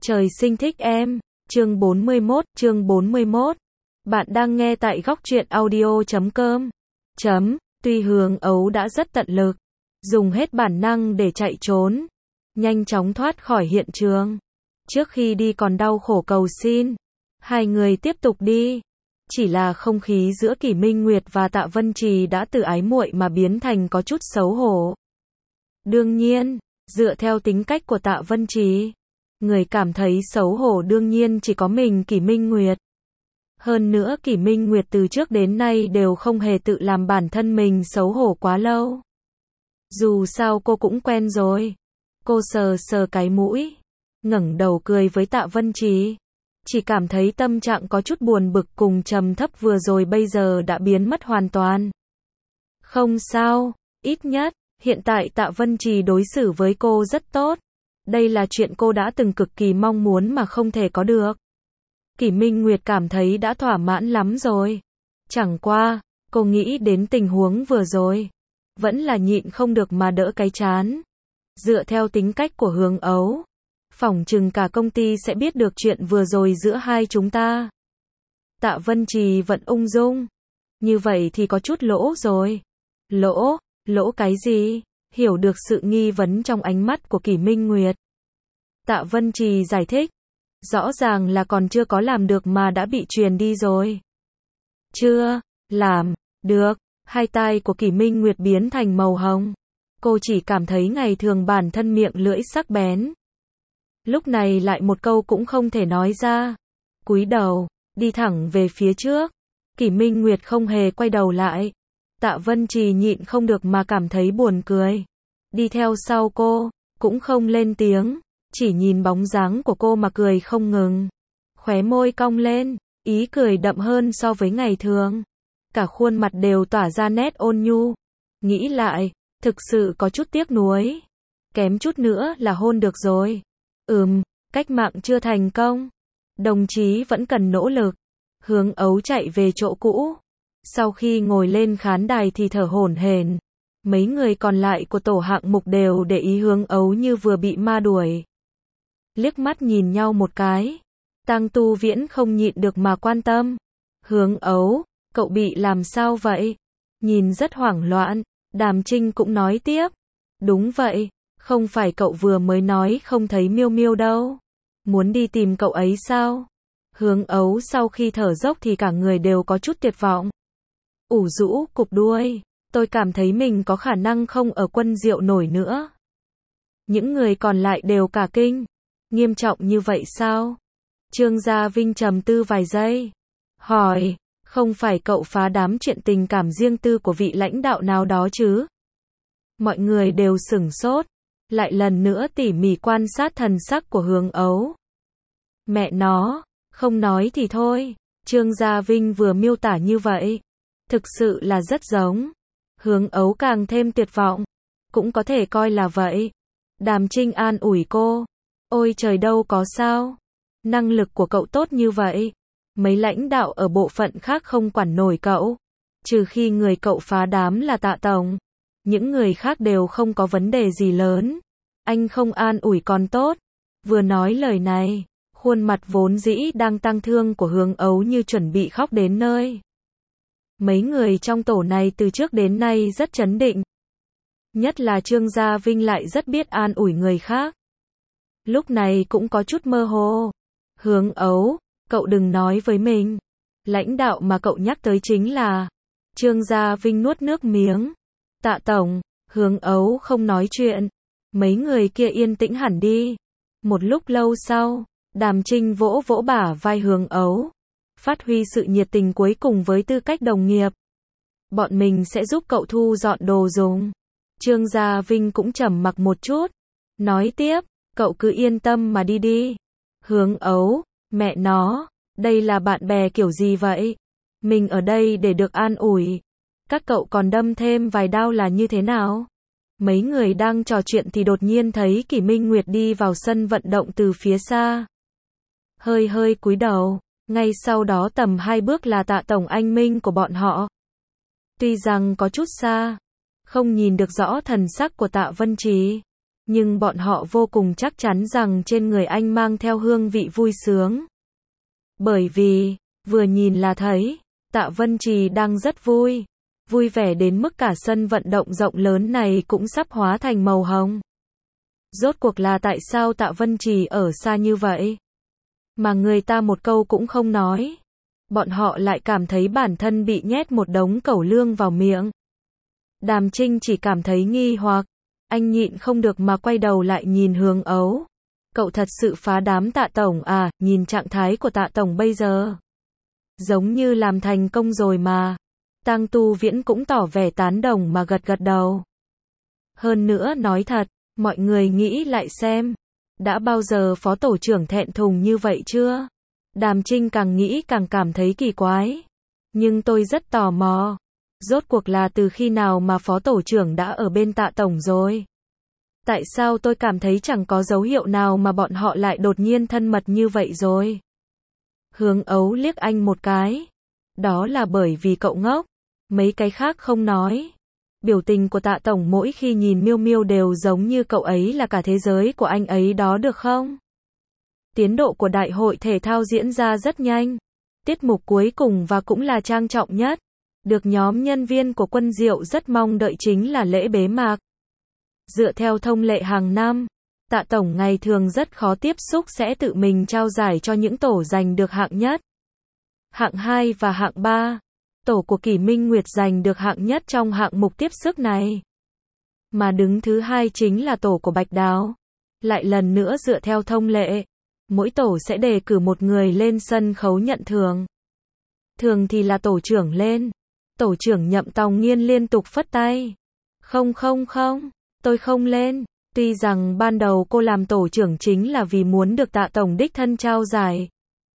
Trời sinh thích em. Chương 41. Bạn đang nghe tại góc truyện audio.com. Tuy Hướng Ấu đã rất tận lực, dùng hết bản năng để chạy trốn, nhanh chóng thoát khỏi hiện trường. Trước khi đi còn đau khổ cầu xin hai người tiếp tục đi. Chỉ là không khí giữa Kỷ Minh Nguyệt và Tạ Vân Trì đã từ ái muội mà biến thành có chút xấu hổ. Đương nhiên, dựa theo tính cách của Tạ Vân Trì, người cảm thấy xấu hổ đương nhiên chỉ có mình Kỷ Minh Nguyệt. Hơn nữa Kỷ Minh Nguyệt từ trước đến nay đều không hề tự làm bản thân mình xấu hổ quá lâu. Dù sao cô cũng quen rồi. Cô sờ sờ cái mũi, ngẩng đầu cười với Tạ Vân Trì. Chỉ cảm thấy tâm trạng có chút buồn bực cùng trầm thấp vừa rồi bây giờ đã biến mất hoàn toàn. Không sao, ít nhất, hiện tại Tạ Vân Trì đối xử với cô rất tốt. Đây là chuyện cô đã từng cực kỳ mong muốn mà không thể có được. Kỷ Minh Nguyệt cảm thấy đã thỏa mãn lắm rồi. Chẳng qua, cô nghĩ đến tình huống vừa rồi, vẫn là nhịn không được mà đỡ cái chán. Dựa theo tính cách của Hướng Ấu, phỏng chừng cả công ty sẽ biết được chuyện vừa rồi giữa hai chúng ta. Tạ Vân Trì vẫn ung dung. Như vậy thì có chút lỗ rồi. Lỗ cái gì? Hiểu được sự nghi vấn trong ánh mắt của Kỷ Minh Nguyệt, Tạ Vân Trì giải thích. Rõ ràng là còn chưa có làm được mà đã bị truyền đi rồi. Chưa làm được. Hai tai của Kỷ Minh Nguyệt biến thành màu hồng. Cô chỉ cảm thấy ngày thường bản thân miệng lưỡi sắc bén. Lúc này lại một câu cũng không thể nói ra. Cúi đầu, đi thẳng về phía trước. Kỷ Minh Nguyệt không hề quay đầu lại. Tạ Vân Trì nhịn không được mà cảm thấy buồn cười. Đi theo sau cô, cũng không lên tiếng, chỉ nhìn bóng dáng của cô mà cười không ngừng. Khóe môi cong lên, ý cười đậm hơn so với ngày thường. Cả khuôn mặt đều tỏa ra nét ôn nhu. Nghĩ lại, thực sự có chút tiếc nuối. Kém chút nữa là hôn được rồi. Cách mạng chưa thành công. Đồng chí vẫn cần nỗ lực. Hướng Ấu chạy về chỗ cũ. Sau khi ngồi lên khán đài thì thở hổn hển. Mấy người còn lại của tổ hạng mục đều để ý Hướng Ấu như vừa bị ma đuổi. Liếc mắt nhìn nhau một cái. Tang Tu Viễn không nhịn được mà quan tâm. Hướng Ấu, cậu bị làm sao vậy? Nhìn rất hoảng loạn. Đàm Trinh cũng nói tiếp. Đúng vậy, không phải cậu vừa mới nói không thấy Miêu Miêu đâu. Muốn đi tìm cậu ấy sao? Hướng Ấu sau khi thở dốc thì cả người đều có chút tuyệt vọng. Ủ rũ cục đuôi. Tôi cảm thấy mình có khả năng không ở Quân Diệu nổi nữa. Những người còn lại đều cả kinh. Nghiêm trọng như vậy sao? Trương Gia Vinh trầm tư vài giây. Hỏi, không phải cậu phá đám chuyện tình cảm riêng tư của vị lãnh đạo nào đó chứ? Mọi người đều sửng sốt. Lại lần nữa tỉ mỉ quan sát thần sắc của Hướng Ấu. Mẹ nó, không nói thì thôi. Trương Gia Vinh vừa miêu tả như vậy. Thực sự là rất giống. Hướng Ấu càng thêm tuyệt vọng. Cũng có thể coi là vậy. Đàm Trinh an ủi cô. Ôi trời đâu có sao. Năng lực của cậu tốt như vậy. Mấy lãnh đạo ở bộ phận khác không quản nổi cậu. Trừ khi người cậu phá đám là Tạ Tổng. Những người khác đều không có vấn đề gì lớn. Anh không an ủi còn tốt. Vừa nói lời này, khuôn mặt vốn dĩ đang tang thương của Hướng Ấu như chuẩn bị khóc đến nơi. Mấy người trong tổ này từ trước đến nay rất trấn định. Nhất là Trương Gia Vinh lại rất biết an ủi người khác. Lúc này cũng có chút mơ hồ. Hướng Ấu, cậu đừng nói với mình. Lãnh đạo mà cậu nhắc tới chính là... Trương Gia Vinh nuốt nước miếng. Tạ Tổng. Hướng Ấu không nói chuyện. Mấy người kia yên tĩnh hẳn đi. Một lúc lâu sau, Đàm Trinh vỗ vỗ bả vai Hướng Ấu. Phát huy sự nhiệt tình cuối cùng với tư cách đồng nghiệp. Bọn mình sẽ giúp cậu thu dọn đồ dùng. Trương Gia Vinh cũng trầm mặc một chút. Nói tiếp, cậu cứ yên tâm mà đi đi. Hướng Ấu, mẹ nó, đây là bạn bè kiểu gì vậy? Mình ở đây để được an ủi. Các cậu còn đâm thêm vài đao là như thế nào? Mấy người đang trò chuyện thì đột nhiên thấy Kỷ Minh Nguyệt đi vào sân vận động từ phía xa. Hơi cúi đầu. Ngay sau đó tầm 2 bước là Tạ Tổng anh Minh của bọn họ. Tuy rằng có chút xa, không nhìn được rõ thần sắc của Tạ Vân Trì, Nhưng bọn họ vô cùng chắc chắn rằng trên người anh mang theo hương vị vui sướng. Bởi vì, vừa nhìn là thấy, Tạ Vân Trì đang rất vui. Vui vẻ đến mức cả sân vận động rộng lớn này cũng sắp hóa thành màu hồng. Rốt cuộc là tại sao Tạ Vân Trì ở xa như vậy? Mà người ta một câu cũng không nói. Bọn họ lại cảm thấy bản thân bị nhét một đống cẩu lương vào miệng. Đàm Trinh chỉ cảm thấy nghi hoặc. Anh nhịn không được mà quay đầu lại nhìn Hướng Ấu. Cậu thật sự phá đám Tạ Tổng à, nhìn trạng thái của Tạ Tổng bây giờ. Giống như làm thành công rồi mà. Tang Tu Viễn cũng tỏ vẻ tán đồng mà gật gật đầu. Hơn nữa nói thật, mọi người nghĩ lại xem. Đã bao giờ phó tổ trưởng thẹn thùng như vậy chưa? Đàm Trinh càng nghĩ càng cảm thấy kỳ quái. Nhưng tôi rất tò mò. Rốt cuộc là từ khi nào mà phó tổ trưởng đã ở bên Tạ Tổng rồi? Tại sao tôi cảm thấy chẳng có dấu hiệu nào mà bọn họ lại đột nhiên thân mật như vậy rồi? Hướng Ấu liếc anh một cái. Đó là bởi vì cậu ngốc. Mấy cái khác không nói. Biểu tình của Tạ Tổng mỗi khi nhìn Miêu Miêu đều giống như cậu ấy là cả thế giới của anh ấy đó được không? Tiến độ của đại hội thể thao diễn ra rất nhanh. Tiết mục cuối cùng và cũng là trang trọng nhất. Được nhóm nhân viên của Quân Diệu rất mong đợi chính là lễ bế mạc. Dựa theo thông lệ hàng năm, Tạ Tổng ngày thường rất khó tiếp xúc sẽ tự mình trao giải cho những tổ giành được hạng nhất, hạng 2 và hạng 3. Tổ của Kỷ Minh Nguyệt giành được hạng nhất trong hạng mục tiếp sức này. Mà đứng thứ 2 chính là tổ của Bạch Đào. Lại lần nữa dựa theo thông lệ, mỗi tổ sẽ đề cử một người lên sân khấu nhận thưởng. Thường thì là tổ trưởng lên. Tổ trưởng Nhậm Tòng Nghiên liên tục phất tay. Không, tôi không lên. Tuy rằng ban đầu cô làm tổ trưởng chính là vì muốn được Tạ Tổng đích thân trao giải.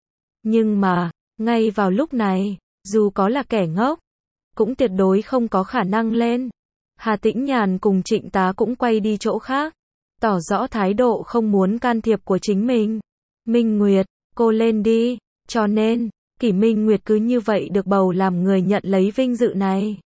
Nhưng mà, ngay vào lúc này, dù có là kẻ ngốc, cũng tuyệt đối không có khả năng lên. Hà Tĩnh Nhàn cùng Trịnh Tá cũng quay đi chỗ khác, tỏ rõ thái độ không muốn can thiệp của chính mình. Minh Nguyệt, cô lên đi. Cho nên, Kỷ Minh Nguyệt cứ như vậy được bầu làm người nhận lấy vinh dự này.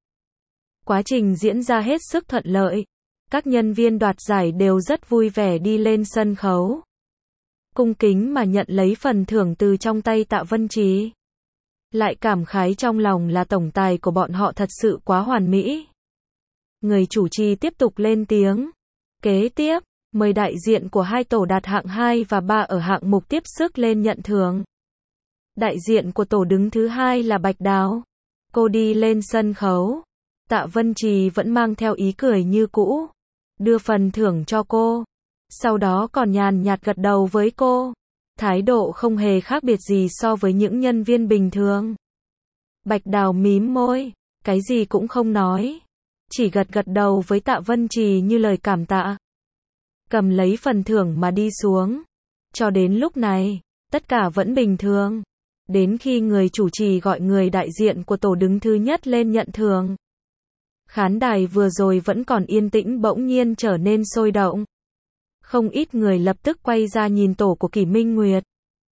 Quá trình diễn ra hết sức thuận lợi. Các nhân viên đoạt giải đều rất vui vẻ đi lên sân khấu. Cung kính mà nhận lấy phần thưởng từ trong tay Tạ Vân Trì. Lại cảm khái trong lòng là tổng tài của bọn họ thật sự quá hoàn mỹ. Người chủ trì tiếp tục lên tiếng. Kế tiếp, mời đại diện của hai tổ đạt hạng 2 và 3 ở hạng mục tiếp sức lên nhận thưởng. Đại diện của tổ đứng thứ 2 là Bạch Đào. Cô đi lên sân khấu. Tạ Vân Trì vẫn mang theo ý cười như cũ. Đưa phần thưởng cho cô. Sau đó còn nhàn nhạt gật đầu với cô. Thái độ không hề khác biệt gì so với những nhân viên bình thường. Bạch Đào mím môi. Cái gì cũng không nói. Chỉ gật gật đầu với Tạ Vân Trì như lời cảm tạ. Cầm lấy phần thưởng mà đi xuống. Cho đến lúc này, tất cả vẫn bình thường. Đến khi người chủ trì gọi người đại diện của tổ đứng thứ nhất lên nhận thưởng. Khán đài vừa rồi vẫn còn yên tĩnh bỗng nhiên trở nên sôi động. Không ít người lập tức quay ra nhìn tổ của Kỷ Minh Nguyệt.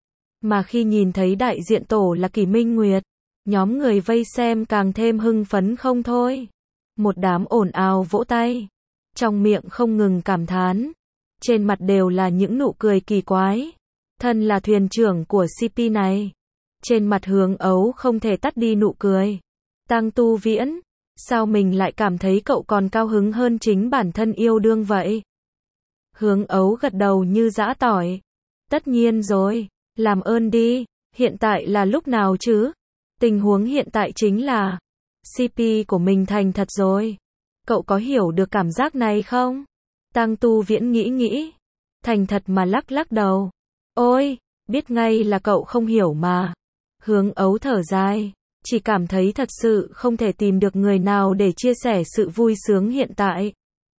Mà khi nhìn thấy đại diện tổ là Kỷ Minh Nguyệt, nhóm người vây xem càng thêm hưng phấn không thôi. Một đám ồn ào vỗ tay. Trong miệng không ngừng cảm thán. Trên mặt đều là những nụ cười kỳ quái. Thân là thuyền trưởng của CP này. Trên mặt Hướng Ấu không thể tắt đi nụ cười. Tang Tu Viễn, sao mình lại cảm thấy cậu còn cao hứng hơn chính bản thân yêu đương vậy? Hướng Ấu gật đầu như giã tỏi. Tất nhiên rồi, làm ơn đi, hiện tại là lúc nào chứ? Tình huống hiện tại chính là CP của mình thành thật rồi. Cậu có hiểu được cảm giác này không? Tang Tu Viễn nghĩ, thành thật mà lắc lắc đầu. Ôi, biết ngay là cậu không hiểu mà. Hướng Ấu thở dài, chỉ cảm thấy thật sự không thể tìm được người nào để chia sẻ sự vui sướng hiện tại.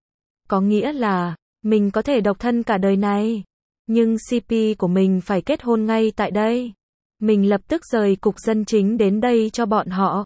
Có nghĩa là, mình có thể độc thân cả đời này, nhưng CP của mình phải kết hôn ngay tại đây. Mình lập tức rời cục dân chính đến đây cho bọn họ.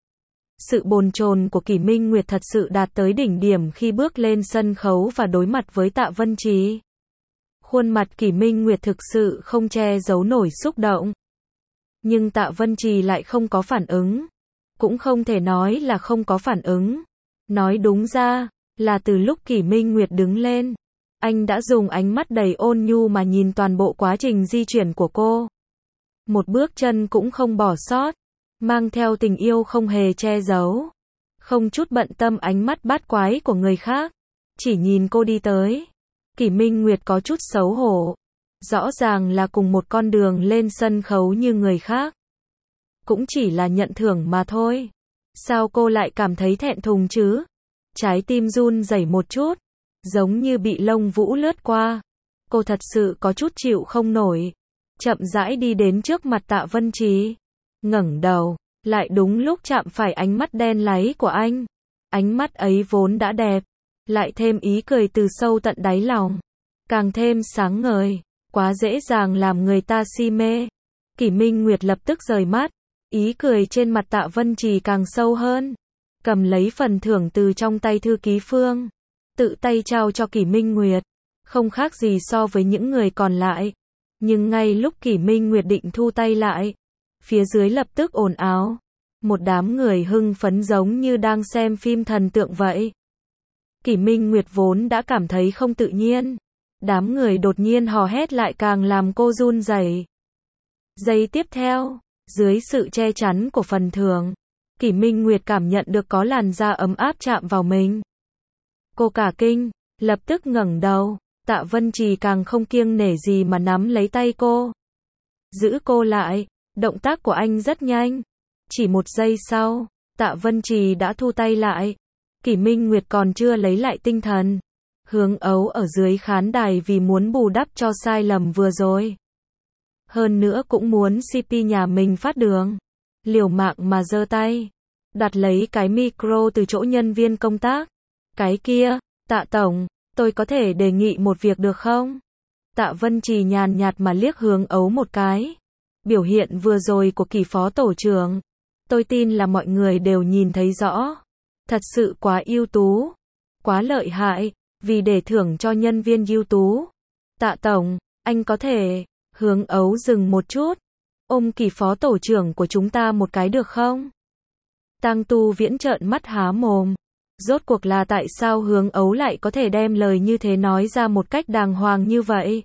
Sự bồn chồn của Kỷ Minh Nguyệt thật sự đạt tới đỉnh điểm khi bước lên sân khấu và đối mặt với Tạ Vân Trì. Khuôn mặt Kỷ Minh Nguyệt thực sự không che giấu nổi xúc động. Nhưng Tạ Vân Trì lại không có phản ứng. Cũng không thể nói là không có phản ứng. Nói đúng ra, là từ lúc Kỷ Minh Nguyệt đứng lên, Anh đã dùng ánh mắt đầy ôn nhu mà nhìn toàn bộ quá trình di chuyển của cô. Một bước chân cũng không bỏ sót, mang theo tình yêu không hề che giấu. Không chút bận tâm ánh mắt bát quái của người khác, chỉ nhìn cô đi tới. Kỷ Minh Nguyệt có chút xấu hổ. Rõ ràng là cùng một con đường lên sân khấu như người khác. Cũng chỉ là nhận thưởng mà thôi. Sao cô lại cảm thấy thẹn thùng chứ? Trái tim run rẩy một chút, giống như bị lông vũ lướt qua. Cô thật sự có chút chịu không nổi. Chậm rãi đi đến trước mặt Tạ Vân Trì. Ngẩng đầu, lại đúng lúc chạm phải ánh mắt đen láy của anh. Ánh mắt ấy vốn đã đẹp, lại thêm ý cười từ sâu tận đáy lòng. Càng thêm sáng ngời, quá dễ dàng làm người ta si mê. Kỷ Minh Nguyệt lập tức rời mắt, ý cười trên mặt Tạ Vân Trì càng sâu hơn. Cầm lấy phần thưởng từ trong tay thư ký Phương, tự tay trao cho Kỷ Minh Nguyệt, không khác gì so với những người còn lại. Nhưng ngay lúc Kỷ Minh Nguyệt định thu tay lại, phía dưới lập tức ồn ào. Một đám người hưng phấn giống như đang xem phim thần tượng vậy. Kỷ Minh Nguyệt vốn đã cảm thấy không tự nhiên. Đám người đột nhiên hò hét lại càng làm cô run rẩy. Giây tiếp theo, dưới sự che chắn của phần thưởng, Kỷ Minh Nguyệt cảm nhận được có làn da ấm áp chạm vào mình. Cô cả kinh, lập tức ngẩng đầu. Tạ Vân Trì càng không kiêng nể gì mà nắm lấy tay cô, giữ cô lại. Động tác của anh rất nhanh. Chỉ một giây sau, Tạ Vân Trì đã thu tay lại. Kỷ Minh Nguyệt còn chưa lấy lại tinh thần, Hướng Ấu ở dưới khán đài vì muốn bù đắp cho sai lầm vừa rồi. Hơn nữa cũng muốn CP nhà mình phát đường. Liều mạng mà giơ tay, đặt lấy cái micro từ chỗ nhân viên công tác. Cái kia, Tạ Tổng, tôi có thể đề nghị một việc được không? Tạ Vân Trì nhàn nhạt mà liếc Hướng Ấu một cái. Biểu hiện vừa rồi của Kỷ phó tổ trưởng, tôi tin là mọi người đều nhìn thấy rõ. Thật sự quá ưu tú, quá lợi hại, vì để thưởng cho nhân viên ưu tú. Tạ Tổng, anh có thể. Hướng Ấu dừng một chút, ôm Kỷ phó tổ trưởng của chúng ta một cái được không? Tang Tu Viễn trợn mắt há mồm. Rốt cuộc là tại sao Hướng Ấu lại có thể đem lời như thế nói ra một cách đàng hoàng như vậy?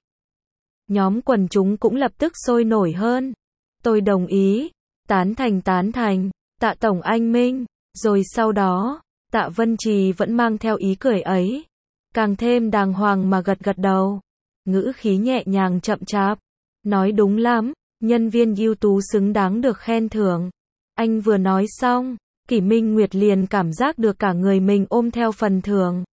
Nhóm quần chúng cũng lập tức sôi nổi hơn. Tôi đồng ý. Tán thành. Tạ Tổng anh minh. Rồi sau đó, Tạ Vân Trì vẫn mang theo ý cười ấy. Càng thêm đàng hoàng mà gật gật đầu. Ngữ khí nhẹ nhàng chậm chạp. Nói đúng lắm, nhân viên ưu tú xứng đáng được khen thưởng. Anh vừa nói xong, Kỷ Minh Nguyệt liền cảm giác được cả người mình ôm theo phần thưởng,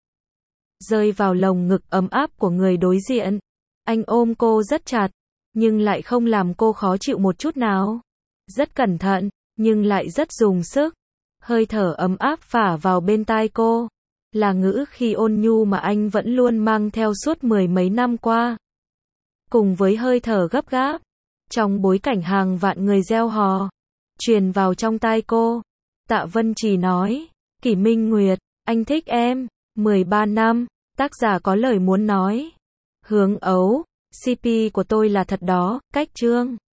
rơi vào lồng ngực ấm áp của người đối diện. Anh ôm cô rất chặt, nhưng lại không làm cô khó chịu một chút nào. Rất cẩn thận, nhưng lại rất dùng sức. Hơi thở ấm áp phả vào bên tai cô, là ngữ khí ôn nhu mà anh vẫn luôn mang theo suốt mười mấy năm qua. Cùng với hơi thở gấp gáp, trong bối cảnh hàng vạn người reo hò, truyền vào trong tai cô. Tạ Vân Trì nói, Kỷ Minh Nguyệt, anh thích em, 13 năm, tác giả có lời muốn nói. Hướng Ấu, CP của tôi là thật đó, cách chương.